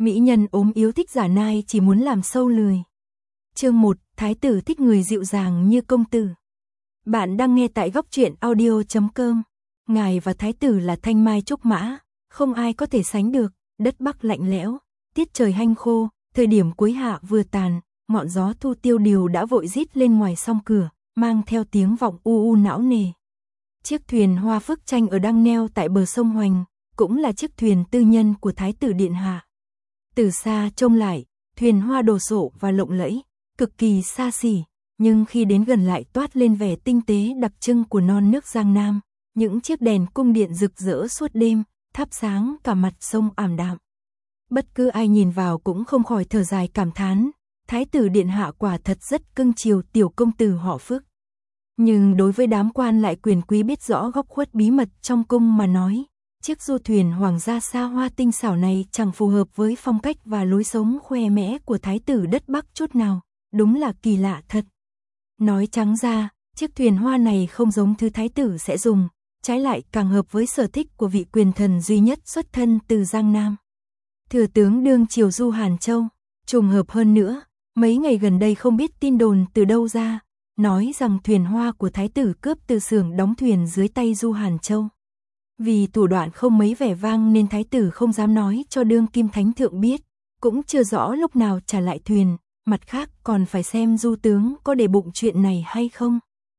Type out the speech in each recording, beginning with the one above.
Mỹ nhân ốm yếu thích giả nai chỉ muốn làm sâu lười. Chương 1, Thái tử thích người dịu dàng như công tử. Bạn đang nghe tại góc truyện audio.com. Ngài và thái tử là thanh mai trúc mã, không ai có thể sánh được. Đất Bắc lạnh lẽo, tiết trời hanh khô, thời điểm cuối hạ vừa tàn, ngọn gió thu tiêu điều đã vội rít lên ngoài song cửa, mang theo tiếng vọng u u não nề. Chiếc thuyền hoa phức tranh ở đang neo tại bờ sông Hoành, cũng là chiếc thuyền tư nhân của thái tử điện hạ. Từ xa trông lại, thuyền hoa đồ sộ và lộng lẫy, cực kỳ xa xỉ, nhưng khi đến gần lại toát lên vẻ tinh tế đặc trưng của non nước Giang Nam. Những chiếc đèn cung điện rực rỡ suốt đêm, thắp sáng cả mặt sông ảm đạm. Bất cứ ai nhìn vào cũng không khỏi thở dài cảm thán, thái tử điện hạ quả thật rất cưng chiều tiểu công tử họ Phước. Nhưng đối với đám quan lại quyền quý biết rõ góc khuất bí mật trong cung mà nói, chiếc du thuyền hoàng gia xa hoa tinh xảo này chẳng phù hợp với phong cách và lối sống khoe mẽ của thái tử đất Bắc chút nào, đúng là kỳ lạ thật. Nói trắng ra, chiếc thuyền hoa này không giống thứ thái tử sẽ dùng, trái lại càng hợp với sở thích của vị quyền thần duy nhất xuất thân từ Giang Nam. Thừa tướng đương triều du Hàn Châu, trùng hợp hơn nữa, mấy ngày gần đây không biết tin đồn từ đâu ra, nói rằng thuyền hoa của thái tử cướp từ xưởng đóng thuyền dưới tay du Hàn Châu. Vì thủ đoạn không mấy vẻ vang nên thái tử không dám nói cho đương kim thánh thượng biết, cũng chưa rõ lúc nào trả lại thuyền, mặt khác còn phải xem du tướng có để bụng chuyện này hay không.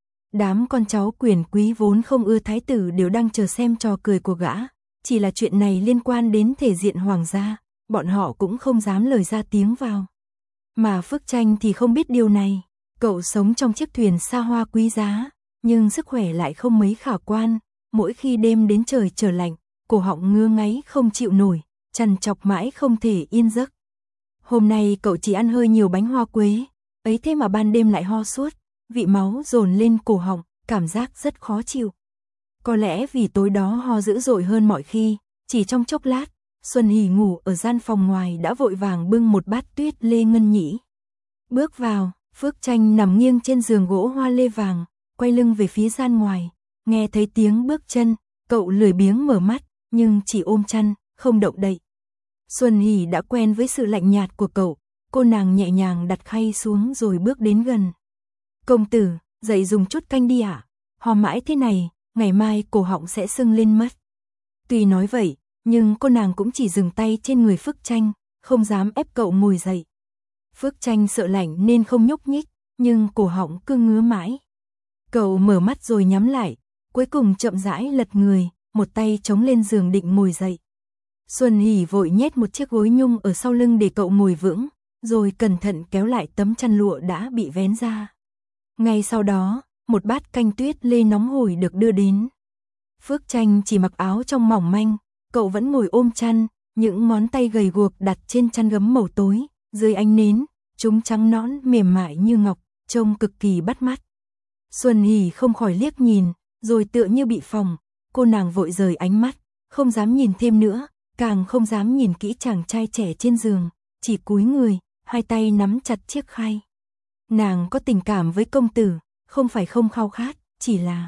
Đám con cháu quyền quý vốn không ưa thái tử đều đang chờ xem trò cười của gã, chỉ là chuyện này liên quan đến thể diện hoàng gia, bọn họ cũng không dám lời ra tiếng vào. Mà Phước Tranh thì không biết điều này, cậu sống trong chiếc thuyền xa hoa quý giá, nhưng sức khỏe lại không mấy khả quan, mỗi khi đêm đến trời trở lạnh, cổ họng ngứa ngáy không chịu nổi, trằn trọc mãi không thể yên giấc. Hôm nay cậu chỉ ăn hơi nhiều bánh hoa quế, ấy thế mà ban đêm lại ho suốt, vị máu dồn lên cổ họng, cảm giác rất khó chịu. Có lẽ vì tối đó ho dữ dội hơn mọi khi, chỉ trong chốc lát, Xuân Hỷ ngủ ở gian phòng ngoài đã vội vàng bưng một bát tuyết lê ngân nhĩ. Bước vào, Phước Tranh nằm nghiêng trên giường gỗ hoa lê vàng, quay lưng về phía gian ngoài, nghe thấy tiếng bước chân, cậu lười biếng mở mắt, nhưng chỉ ôm chăn, không động đậy. Xuân Hỷ đã quen với sự lạnh nhạt của cậu, cô nàng nhẹ nhàng đặt khay xuống rồi bước đến gần. Công tử, dậy dùng chút canh đi ạ, ho mãi thế này, ngày mai cổ họng sẽ sưng lên mất. Tuy nói vậy, nhưng cô nàng cũng chỉ dừng tay trên người Phước Tranh, không dám ép cậu ngồi dậy. Phước Tranh sợ lạnh nên không nhúc nhích, nhưng cổ họng cứ ngứa mãi. Cậu mở mắt rồi nhắm lại, cuối cùng chậm rãi lật người, một tay chống lên giường định ngồi dậy. Xuân Hỷ vội nhét một chiếc gối nhung ở sau lưng để cậu ngồi vững, rồi cẩn thận kéo lại tấm chăn lụa đã bị vén ra. Ngay sau đó, một bát canh tuyết lê nóng hổi được đưa đến. Phước Tranh chỉ mặc áo trong mỏng manh, cậu vẫn ngồi ôm chăn, những ngón tay gầy guộc đặt trên chăn gấm màu tối, dưới ánh nến, chúng trắng nõn mềm mại như ngọc, trông cực kỳ bắt mắt. Xuân Hỷ không khỏi liếc nhìn, rồi tựa như bị phỏng, cô nàng vội rời ánh mắt, không dám nhìn thêm nữa, càng không dám nhìn kỹ chàng trai trẻ trên giường, chỉ cúi người, hai tay nắm chặt chiếc khay. Nàng có tình cảm với công tử, không phải không khao khát, chỉ là...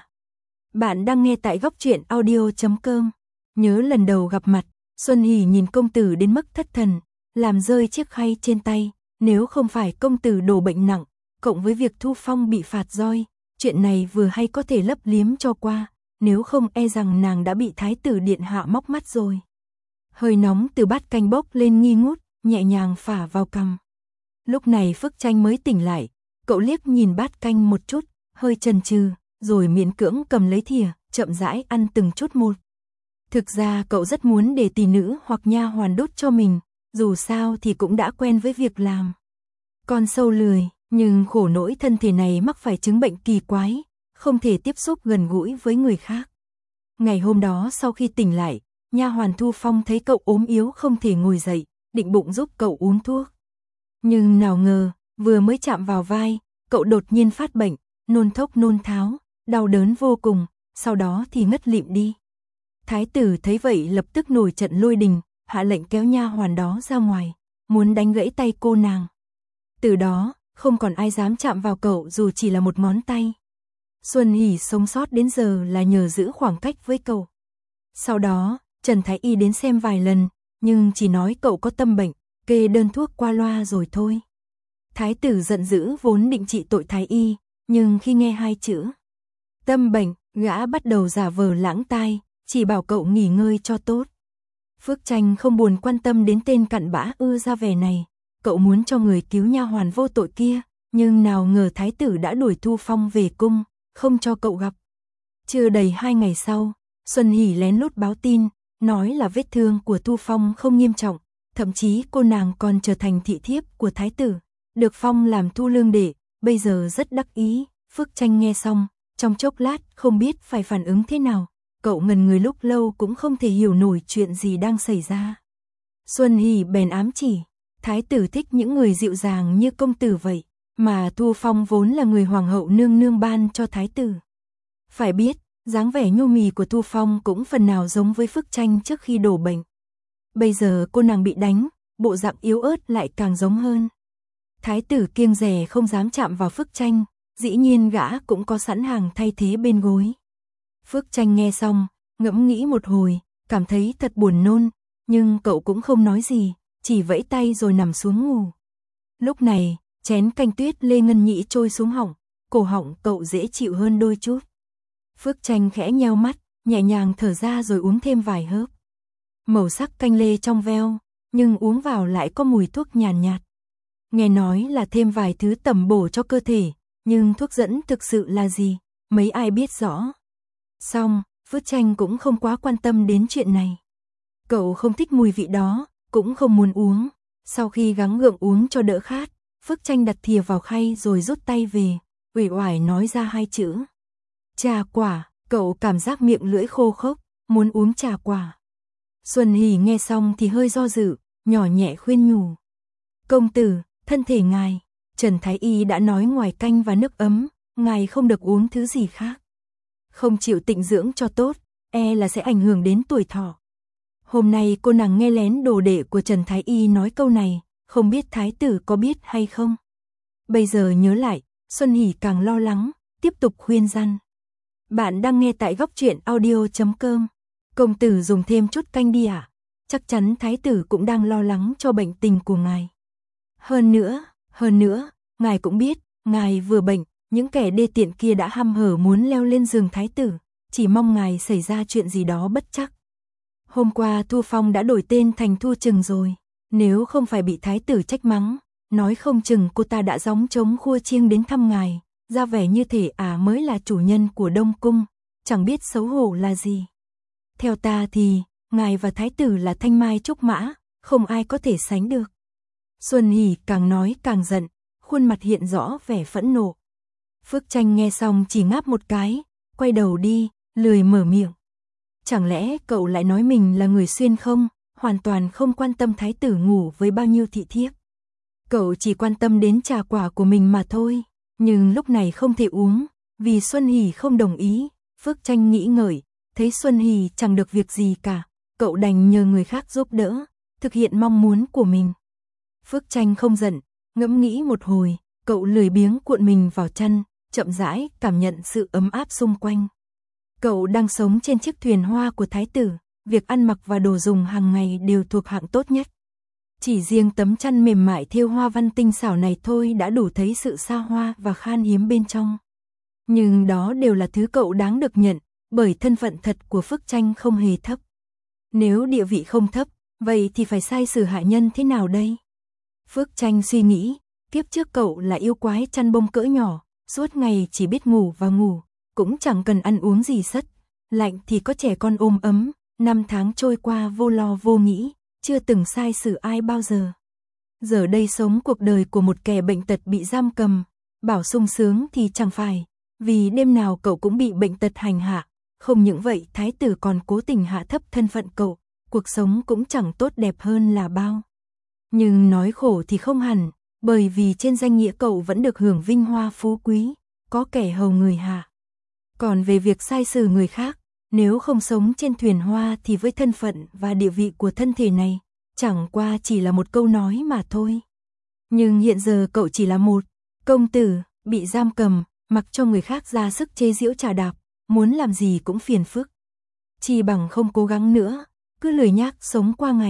Bạn đang nghe tại góc truyện audio.com. Nhớ lần đầu gặp mặt, Xuân Hỷ nhìn công tử đến mức thất thần, làm rơi chiếc khay trên tay. Nếu không phải công tử đổ bệnh nặng, cộng với việc Thu Phong bị phạt roi, chuyện này vừa hay có thể lấp liếm cho qua, nếu không e rằng nàng đã bị thái tử điện hạ móc mắt rồi. Hơi nóng từ bát canh bốc lên nghi ngút, nhẹ nhàng phả vào cằm. Lúc này Phước Tranh mới tỉnh lại, cậu liếc nhìn bát canh một chút, hơi chần chừ, rồi miễn cưỡng cầm lấy thìa, chậm rãi ăn từng chút một. Thực ra cậu rất muốn để tỷ nữ hoặc nha hoàn đút cho mình, dù sao thì cũng đã quen với việc làm. Con sâu lười, nhưng khổ nỗi thân thể này mắc phải chứng bệnh kỳ quái, không thể tiếp xúc gần gũi với người khác. Ngày hôm đó sau khi tỉnh lại, nha hoàn Thu Phong thấy cậu ốm yếu không thể ngồi dậy, định bụng giúp cậu uống thuốc. Nhưng nào ngờ, vừa mới chạm vào vai, cậu đột nhiên phát bệnh, nôn thốc nôn tháo, đau đớn vô cùng, sau đó thì ngất lịm đi. Thái tử thấy vậy lập tức nổi trận lôi đình, hạ lệnh kéo nha hoàn đó ra ngoài, muốn đánh gãy tay cô nàng. Từ đó, không còn ai dám chạm vào cậu dù chỉ là một ngón tay. Xuân Hỷ sống sót đến giờ là nhờ giữ khoảng cách với cậu. Sau đó, Trần Thái Y đến xem vài lần, nhưng chỉ nói cậu có tâm bệnh, kê đơn thuốc qua loa rồi thôi. Thái tử giận dữ vốn định trị tội thái y, nhưng khi nghe hai chữ tâm bệnh, gã bắt đầu giả vờ lãng tai, chỉ bảo cậu nghỉ ngơi cho tốt. Phước Tranh không buồn quan tâm đến tên cặn bã ưa ra vẻ này, cậu muốn cho người cứu nha hoàn vô tội kia, nhưng nào ngờ thái tử đã đuổi Thu Phong về cung, không cho cậu gặp. Chưa đầy 2 ngày sau, Xuân Hỷ lén lút báo tin, nói là vết thương của Thu Phong không nghiêm trọng, thậm chí cô nàng còn trở thành thị thiếp của thái tử, được phong làm thu lương đệ, bây giờ rất đắc ý. Phước Tranh nghe xong, trong chốc lát không biết phải phản ứng thế nào, cậu ngần người lúc lâu cũng không thể hiểu nổi chuyện gì đang xảy ra. Xuân Hỷ bèn ám chỉ, thái tử thích những người dịu dàng như công tử vậy, mà Thu Phong vốn là người hoàng hậu nương nương ban cho thái tử. Phải biết, dáng vẻ nhu mì của Thu Phong cũng phần nào giống với Phước Tranh trước khi đổ bệnh. Bây giờ cô nàng bị đánh, bộ dạng yếu ớt lại càng giống hơn. Thái tử kiêng dè không dám chạm vào Phước Tranh, dĩ nhiên gã cũng có sẵn hàng thay thế bên gối. Phước Tranh nghe xong, ngẫm nghĩ một hồi, cảm thấy thật buồn nôn, nhưng cậu cũng không nói gì, chỉ vẫy tay rồi nằm xuống ngủ. Lúc này, chén canh tuyết Lê Ngân Nhĩ trôi xuống họng, cổ họng cậu dễ chịu hơn đôi chút. Phước Tranh khẽ nheo mắt, nhẹ nhàng thở ra rồi uống thêm vài hớp. Màu sắc canh lê trong veo, nhưng uống vào lại có mùi thuốc nhàn nhạt. Nghe nói là thêm vài thứ tẩm bổ cho cơ thể, nhưng thuốc dẫn thực sự là gì, mấy ai biết rõ. Xong, Phước Tranh cũng không quá quan tâm đến chuyện này. Cậu không thích mùi vị đó, cũng không muốn uống. Sau khi gắng gượng uống cho đỡ khát, Phước Tranh đặt thìa vào khay rồi rút tay về, uể oải nói ra hai chữ. Trà quả, cậu cảm giác miệng lưỡi khô khốc, muốn uống trà quả. Xuân Hỷ nghe xong thì hơi do dự, nhỏ nhẹ khuyên nhủ. Công tử, thân thể ngài, Trần Thái Y đã nói ngoài canh và nước ấm, ngài không được uống thứ gì khác. Không chịu tịnh dưỡng cho tốt, e là sẽ ảnh hưởng đến tuổi thọ. Hôm nay cô nàng nghe lén đồ đệ của Trần Thái Y nói câu này, không biết thái tử có biết hay không. Bây giờ nhớ lại, Xuân Hỷ càng lo lắng, tiếp tục khuyên răn. Bạn đang nghe tại góc truyện audio.com. Công tử dùng thêm chút canh đi ạ. Chắc chắn thái tử cũng đang lo lắng cho bệnh tình của ngài. Hơn nữa, ngài cũng biết, ngài vừa bệnh, những kẻ đê tiện kia đã hăm hở muốn leo lên giường thái tử, chỉ mong ngài xảy ra chuyện gì đó bất chắc. Hôm qua Thu Phong đã đổi tên thành Thu Trừng rồi, nếu không phải bị thái tử trách mắng, nói không chừng cô ta đã gióng trống khua chiêng đến thăm ngài, ra vẻ như thể mới là chủ nhân của Đông Cung, chẳng biết xấu hổ là gì. Theo ta thì, ngài và thái tử là thanh mai trúc mã, không ai có thể sánh được. Xuân Hỷ càng nói càng giận, khuôn mặt hiện rõ vẻ phẫn nộ. Phước Tranh nghe xong chỉ ngáp một cái, quay đầu đi, lười mở miệng. Chẳng lẽ cậu lại nói mình là người xuyên không, hoàn toàn không quan tâm thái tử ngủ với bao nhiêu thị thiếp. Cậu chỉ quan tâm đến trà quả của mình mà thôi, nhưng lúc này không thể uống, vì Xuân Hỷ không đồng ý. Phước Tranh nghĩ ngợi, thấy Xuân Hỷ chẳng được việc gì cả, cậu đành nhờ người khác giúp đỡ, thực hiện mong muốn của mình. Phước Tranh không giận, ngẫm nghĩ một hồi, cậu lười biếng cuộn mình vào chăn, chậm rãi cảm nhận sự ấm áp xung quanh. Cậu đang sống trên chiếc thuyền hoa của thái tử, việc ăn mặc và đồ dùng hàng ngày đều thuộc hạng tốt nhất. Chỉ riêng tấm chăn mềm mại thêu hoa văn tinh xảo này thôi đã đủ thấy sự xa hoa và khan hiếm bên trong. Nhưng đó đều là thứ cậu đáng được nhận, bởi thân phận thật của Phước Tranh không hề thấp. Nếu địa vị không thấp, vậy thì phải sai xử hạ nhân thế nào đây? Phước Tranh suy nghĩ, kiếp trước cậu là yêu quái chăn bông cỡ nhỏ, suốt ngày chỉ biết ngủ và ngủ, cũng chẳng cần ăn uống gì sất, lạnh thì có trẻ con ôm ấm, 5 tháng trôi qua vô lo vô nghĩ, chưa từng sai xử ai bao giờ. Giờ đây sống cuộc đời của một kẻ bệnh tật bị giam cầm, bảo sung sướng thì chẳng phải, vì đêm nào cậu cũng bị bệnh tật hành hạ, không những vậy thái tử còn cố tình hạ thấp thân phận cậu, cuộc sống cũng chẳng tốt đẹp hơn là bao. Nhưng nói khổ thì không hẳn, bởi vì trên danh nghĩa cậu vẫn được hưởng vinh hoa phú quý, có kẻ hầu người hạ. Còn về việc sai xử người khác, nếu không sống trên thuyền hoa thì với thân phận và địa vị của thân thể này, chẳng qua chỉ là một câu nói mà thôi. Nhưng hiện giờ cậu chỉ là một công tử, bị giam cầm, mặc cho người khác ra sức chế giễu trà đạp, muốn làm gì cũng phiền phức. Chỉ bằng không cố gắng nữa, cứ lười nhác sống qua ngày,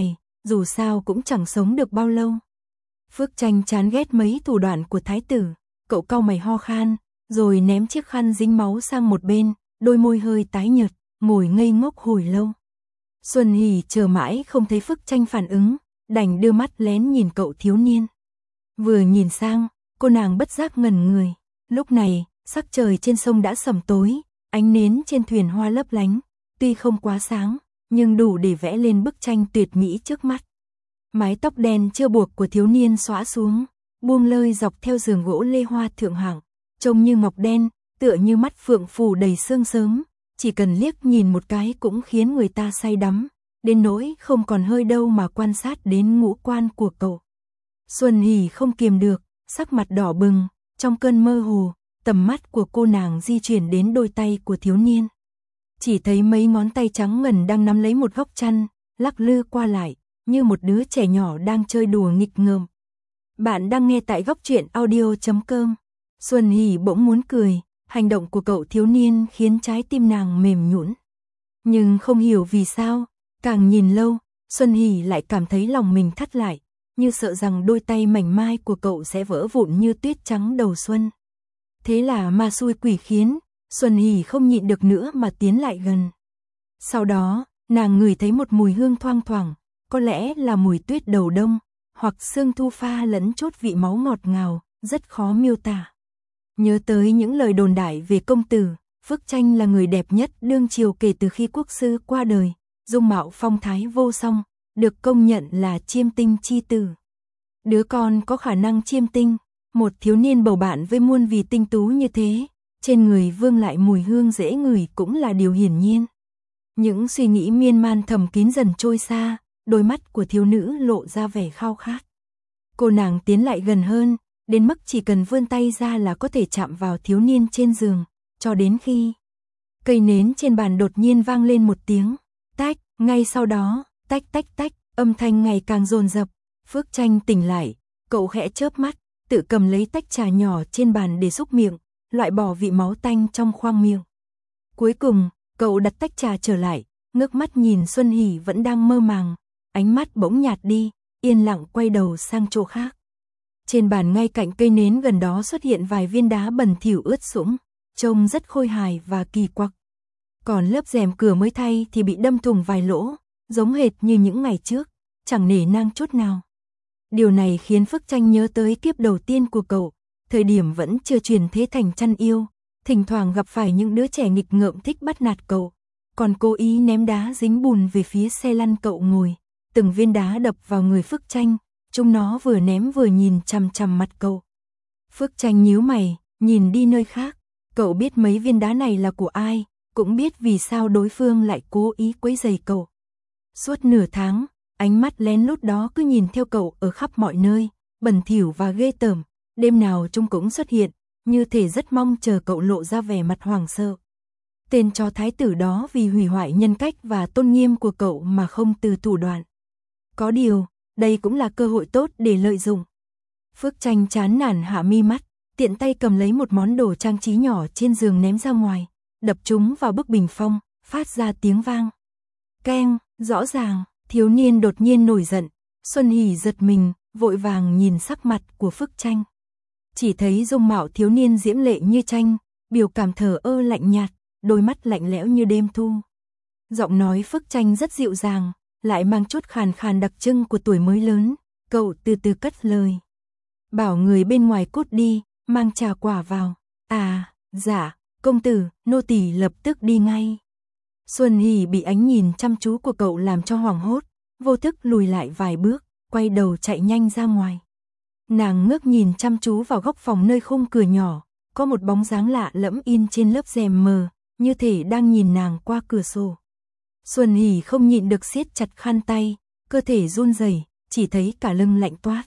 dù sao cũng chẳng sống được bao lâu. Phước Tranh chán ghét mấy thủ đoạn của thái tử, cậu cau mày ho khan, rồi ném chiếc khăn dính máu sang một bên, đôi môi hơi tái nhợt, ngồi ngây ngốc hồi lâu. Xuân Hỷ chờ mãi không thấy Phước Tranh phản ứng, đành đưa mắt lén nhìn cậu thiếu niên. Vừa nhìn sang, cô nàng bất giác ngẩn người. Lúc này, sắc trời trên sông đã sẩm tối, ánh nến trên thuyền hoa lấp lánh, tuy không quá sáng, nhưng đủ để vẽ lên bức tranh tuyệt mỹ trước mắt. Mái tóc đen chưa buộc của thiếu niên xõa xuống, buông lơi dọc theo giường gỗ lê hoa thượng hạng, trông như ngọc đen, tựa như mắt phượng phủ đầy sương sớm, chỉ cần liếc nhìn một cái cũng khiến người ta say đắm, đến nỗi không còn hơi đâu mà quan sát đến ngũ quan của cậu. Xuân Hỷ không kiềm được, sắc mặt đỏ bừng, trong cơn mơ hồ, tầm mắt của cô nàng di chuyển đến đôi tay của thiếu niên. Chỉ thấy mấy ngón tay trắng ngần đang nắm lấy một góc chăn, lắc lư qua lại, như một đứa trẻ nhỏ đang chơi đùa nghịch ngợm. Bạn đang nghe tại Góc Truyện Audio.com. Xuân Hỷ bỗng muốn cười, hành động của cậu thiếu niên khiến trái tim nàng mềm nhũn. Nhưng không hiểu vì sao, càng nhìn lâu, Xuân Hỷ lại cảm thấy lòng mình thắt lại, như sợ rằng đôi tay mảnh mai của cậu sẽ vỡ vụn như tuyết trắng đầu xuân. Thế là ma xui quỷ khiến, Xuân Hỷ không nhịn được nữa mà tiến lại gần. Sau đó, nàng ngửi thấy một mùi hương thoang thoảng, có lẽ là mùi tuyết đầu đông, hoặc sương thu pha lẫn chút vị máu ngọt ngào, rất khó miêu tả. Nhớ tới những lời đồn đại về công tử, Phước Tranh là người đẹp nhất đương triều kể từ khi quốc sư qua đời, dung mạo phong thái vô song, được công nhận là chiêm tinh chi tử. Đứa con có khả năng chiêm tinh, một thiếu niên bầu bạn với muôn vì tinh tú như thế, trên người vương lại mùi hương dễ ngửi cũng là điều hiển nhiên. Những suy nghĩ miên man thầm kín dần trôi xa, đôi mắt của thiếu nữ lộ ra vẻ khao khát. Cô nàng tiến lại gần hơn, đến mức chỉ cần vươn tay ra là có thể chạm vào thiếu niên trên giường, cho đến khi cây nến trên bàn đột nhiên vang lên một tiếng tách, ngay sau đó, tách tách tách, âm thanh ngày càng dồn dập. Phước Tranh tỉnh lại, cậu khẽ chớp mắt, tự cầm lấy tách trà nhỏ trên bàn để xúc miệng, loại bỏ vị máu tanh trong khoang miệng. Cuối cùng, cậu đặt tách trà trở lại, ngước mắt nhìn Xuân Hỷ vẫn đang mơ màng, ánh mắt bỗng nhạt đi, yên lặng quay đầu sang chỗ khác. Trên bàn ngay cạnh cây nến gần đó xuất hiện vài viên đá bẩn thỉu ướt sũng, trông rất khôi hài và kỳ quặc. Còn lớp rèm cửa mới thay thì bị đâm thủng vài lỗ, giống hệt như những ngày trước, chẳng nể nang chút nào. Điều này khiến Phước Tranh nhớ tới kiếp đầu tiên của cậu, thời điểm vẫn chưa chuyển thế thành chăn yêu, thỉnh thoảng gặp phải những đứa trẻ nghịch ngợm thích bắt nạt cậu, còn cố ý ném đá dính bùn về phía xe lăn cậu ngồi, từng viên đá đập vào người Phước Tranh, chúng nó vừa ném vừa nhìn chằm chằm mặt cậu. Phước Tranh nhíu mày, nhìn đi nơi khác, cậu biết mấy viên đá này là của ai, cũng biết vì sao đối phương lại cố ý quấy rầy cậu. Suốt nửa tháng, ánh mắt lén lút đó cứ nhìn theo cậu ở khắp mọi nơi, bẩn thỉu và ghê tởm, đêm nào chúng cũng xuất hiện, như thể rất mong chờ cậu lộ ra vẻ mặt hoảng sợ. Tên chó thái tử đó vì hủy hoại nhân cách và tôn nghiêm của cậu mà không từ thủ đoạn. Có điều, đây cũng là cơ hội tốt để lợi dụng. Phước Tranh chán nản hạ mi mắt, tiện tay cầm lấy một món đồ trang trí nhỏ trên giường ném ra ngoài, đập chúng vào bức bình phong, phát ra tiếng vang. Keng, rõ ràng, thiếu niên đột nhiên nổi giận, Xuân Hỷ giật mình, vội vàng nhìn sắc mặt của Phước Tranh. Chỉ thấy dung mạo thiếu niên diễm lệ như tranh, biểu cảm thờ ơ lạnh nhạt, đôi mắt lạnh lẽo như đêm thu. Giọng nói Phước Tranh rất dịu dàng, lại mang chút khàn khàn đặc trưng của tuổi mới lớn, cậu từ từ cất lời. Bảo người bên ngoài cút đi, mang trà quả vào. À, dạ, công tử, nô tỳ lập tức đi ngay. Xuân Hỷ bị ánh nhìn chăm chú của cậu làm cho hoảng hốt, vô thức lùi lại vài bước, quay đầu chạy nhanh ra ngoài. Nàng ngước nhìn chăm chú vào góc phòng nơi khung cửa nhỏ, có một bóng dáng lạ lẫm in trên lớp rèm mờ, như thể đang nhìn nàng qua cửa sổ. Xuân Hỷ không nhịn được siết chặt khăn tay, cơ thể run rẩy, chỉ thấy cả lưng lạnh toát.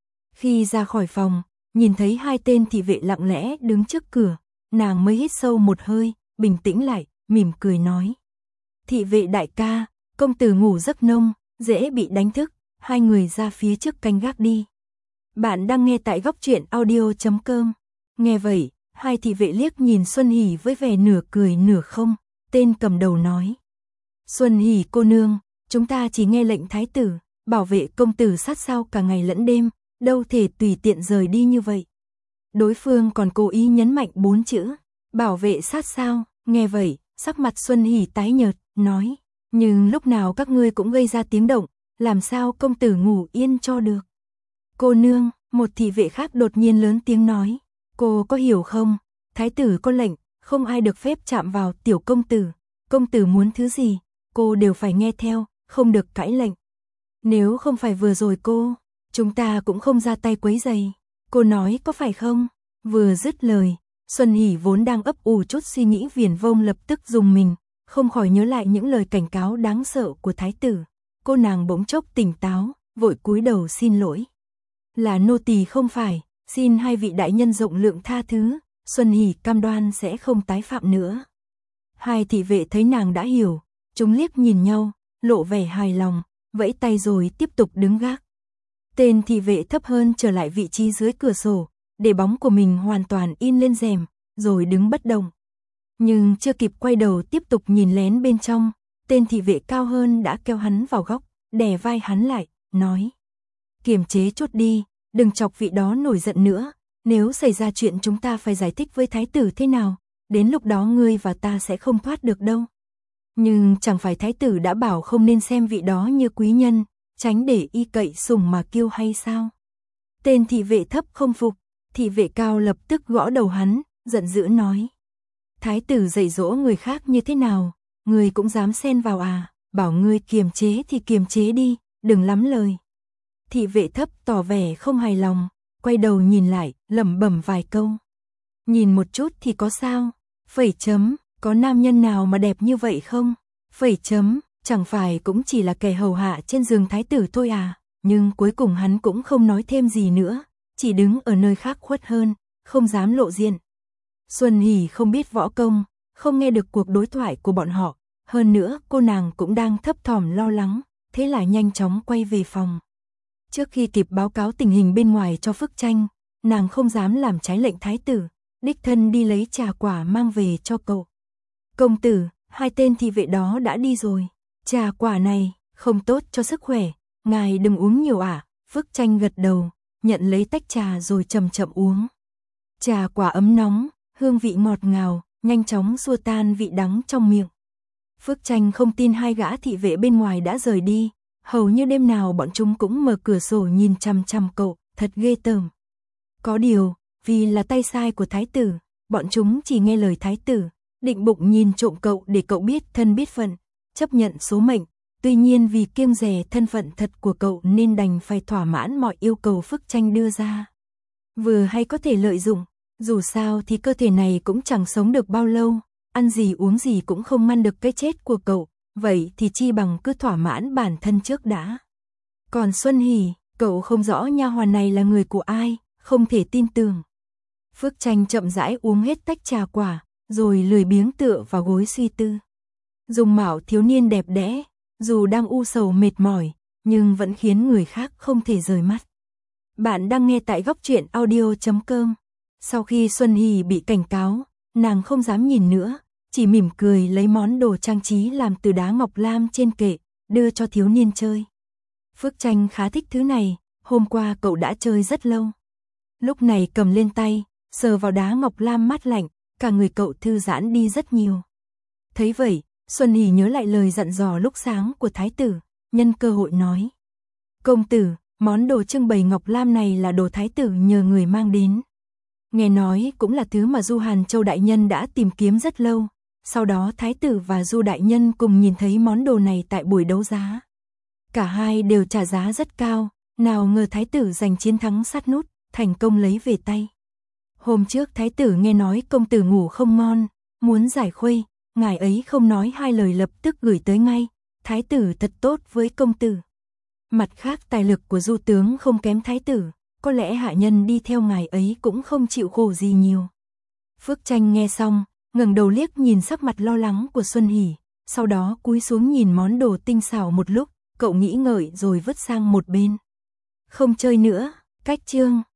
Khi ra khỏi phòng, nhìn thấy hai tên thị vệ lặng lẽ đứng trước cửa, nàng mới hít sâu một hơi, bình tĩnh lại, mỉm cười nói. Thị vệ đại ca, công tử ngủ giấc nông, dễ bị đánh thức, hai người ra phía trước canh gác đi. Bạn đang nghe tại Góc Truyện Audio.com. Nghe vậy, hai thị vệ liếc nhìn Xuân Hỷ với vẻ nửa cười nửa không, tên cầm đầu nói. Xuân Hỷ cô nương, chúng ta chỉ nghe lệnh thái tử, bảo vệ công tử sát sao cả ngày lẫn đêm, đâu thể tùy tiện rời đi như vậy. Đối phương còn cố ý nhấn mạnh 4 chữ, bảo vệ sát sao, nghe vậy, sắc mặt Xuân Hỷ tái nhợt, nói, nhưng lúc nào các ngươi cũng gây ra tiếng động, làm sao công tử ngủ yên cho được. Cô nương, một thị vệ khác đột nhiên lớn tiếng nói, cô có hiểu không, thái tử có lệnh, không ai được phép chạm vào tiểu công tử muốn thứ gì, cô đều phải nghe theo, không được cãi lệnh. Nếu không phải vừa rồi chúng ta cũng không ra tay quấy rầy. Cô nói có phải không? Vừa dứt lời, Xuân Hỷ vốn đang ấp ủ chút suy nghĩ viển vông lập tức rùng mình, không khỏi nhớ lại những lời cảnh cáo đáng sợ của thái tử. Cô nàng bỗng chốc tỉnh táo, vội cúi đầu xin lỗi. Là nô tỳ không phải, xin hai vị đại nhân rộng lượng tha thứ, Xuân Hỷ cam đoan sẽ không tái phạm nữa. Hai thị vệ thấy nàng đã hiểu, chúng liếc nhìn nhau, lộ vẻ hài lòng, vẫy tay rồi tiếp tục đứng gác. Tên thị vệ thấp hơn trở lại vị trí dưới cửa sổ, để bóng của mình hoàn toàn in lên rèm, rồi đứng bất động. Nhưng chưa kịp quay đầu tiếp tục nhìn lén bên trong, tên thị vệ cao hơn đã kéo hắn vào góc, đè vai hắn lại, nói. Kiềm chế chút đi, đừng chọc vị đó nổi giận nữa, nếu xảy ra chuyện chúng ta phải giải thích với thái tử thế nào, đến lúc đó ngươi và ta sẽ không thoát được đâu. Nhưng chẳng phải thái tử đã bảo không nên xem vị đó như quý nhân, tránh để y cậy sủng mà kiêu hay sao? Tên thị vệ thấp không phục, thị vệ cao lập tức gõ đầu hắn, giận dữ nói. Thái tử dạy dỗ người khác như thế nào, ngươi cũng dám xen vào à, bảo ngươi kiềm chế thì kiềm chế đi, đừng lắm lời. Thị vệ thấp tỏ vẻ không hài lòng, quay đầu nhìn lại, lẩm bẩm vài câu. Nhìn một chút thì có sao, phẩy chấm, có nam nhân nào mà đẹp như vậy không? Phẩy chấm, chẳng phải cũng chỉ là kẻ hầu hạ trên giường thái tử thôi à, nhưng cuối cùng hắn cũng không nói thêm gì nữa, chỉ đứng ở nơi khác khuất hơn, không dám lộ diện. Xuân Hỷ không biết võ công, không nghe được cuộc đối thoại của bọn họ, hơn nữa cô nàng cũng đang thấp thỏm lo lắng, thế là nhanh chóng quay về phòng. Trước khi kịp báo cáo tình hình bên ngoài cho Phước Tranh, nàng không dám làm trái lệnh thái tử, đích thân đi lấy trà quả mang về cho cậu. Công tử, hai tên thị vệ đó đã đi rồi, trà quả này không tốt cho sức khỏe, ngài đừng uống nhiều ạ. Phước Tranh gật đầu, nhận lấy tách trà rồi chậm chậm uống. Trà quả ấm nóng, hương vị ngọt ngào, nhanh chóng xua tan vị đắng trong miệng. Phước Tranh không tin hai gã thị vệ bên ngoài đã rời đi, hầu như đêm nào bọn chúng cũng mở cửa sổ nhìn chằm chằm cậu, thật ghê tởm. Có điều, vì là tay sai của thái tử, bọn chúng chỉ nghe lời thái tử, định bụng nhìn trộm cậu để cậu biết thân biết phận, chấp nhận số mệnh. Tuy nhiên vì kiêng dè thân phận thật của cậu nên đành phải thỏa mãn mọi yêu cầu Phước Tranh đưa ra. Vừa hay có thể lợi dụng, dù sao thì cơ thể này cũng chẳng sống được bao lâu, ăn gì uống gì cũng không ngăn được cái chết của cậu, vậy thì chi bằng cứ thỏa mãn bản thân trước đã. Còn Xuân Hỷ, cậu không rõ nha hoàn này là người của ai, không thể tin tưởng. Phước Tranh chậm rãi uống hết tách trà quả, rồi lười biếng tựa vào gối suy tư. Dung mạo thiếu niên đẹp đẽ, dù đang u sầu mệt mỏi, nhưng vẫn khiến người khác không thể rời mắt. Bạn đang nghe tại góc truyện audio.com. Sau khi Xuân Hỷ bị cảnh cáo, nàng không dám nhìn nữa, chỉ mỉm cười lấy món đồ trang trí làm từ đá ngọc lam trên kệ, đưa cho thiếu niên chơi. Phước Tranh khá thích thứ này, hôm qua cậu đã chơi rất lâu. Lúc này cầm lên tay, sờ vào đá ngọc lam mát lạnh, cả người cậu thư giãn đi rất nhiều. Thấy vậy, Xuân Hỷ nhớ lại lời dặn dò lúc sáng của thái tử, nhân cơ hội nói. Công tử, món đồ trưng bày ngọc lam này là đồ thái tử nhờ người mang đến. Nghe nói cũng là thứ mà Du Hàn Châu đại nhân đã tìm kiếm rất lâu. Sau đó thái tử và Du đại nhân cùng nhìn thấy món đồ này tại buổi đấu giá. Cả hai đều trả giá rất cao, nào ngờ thái tử giành chiến thắng sát nút, thành công lấy về tay. Hôm trước thái tử nghe nói công tử ngủ không ngon, muốn giải khuây, ngài ấy không nói hai lời lập tức gửi tới ngay, thái tử thật tốt với công tử. Mặt khác tài lực của Du tướng không kém thái tử, có lẽ hạ nhân đi theo ngài ấy cũng không chịu khổ gì nhiều. Phước Tranh nghe xong, ngẩng đầu liếc nhìn sắc mặt lo lắng của Xuân Hỷ, sau đó cúi xuống nhìn món đồ tinh xảo một lúc, cậu nghĩ ngợi rồi vứt sang một bên. Không chơi nữa, cách chương.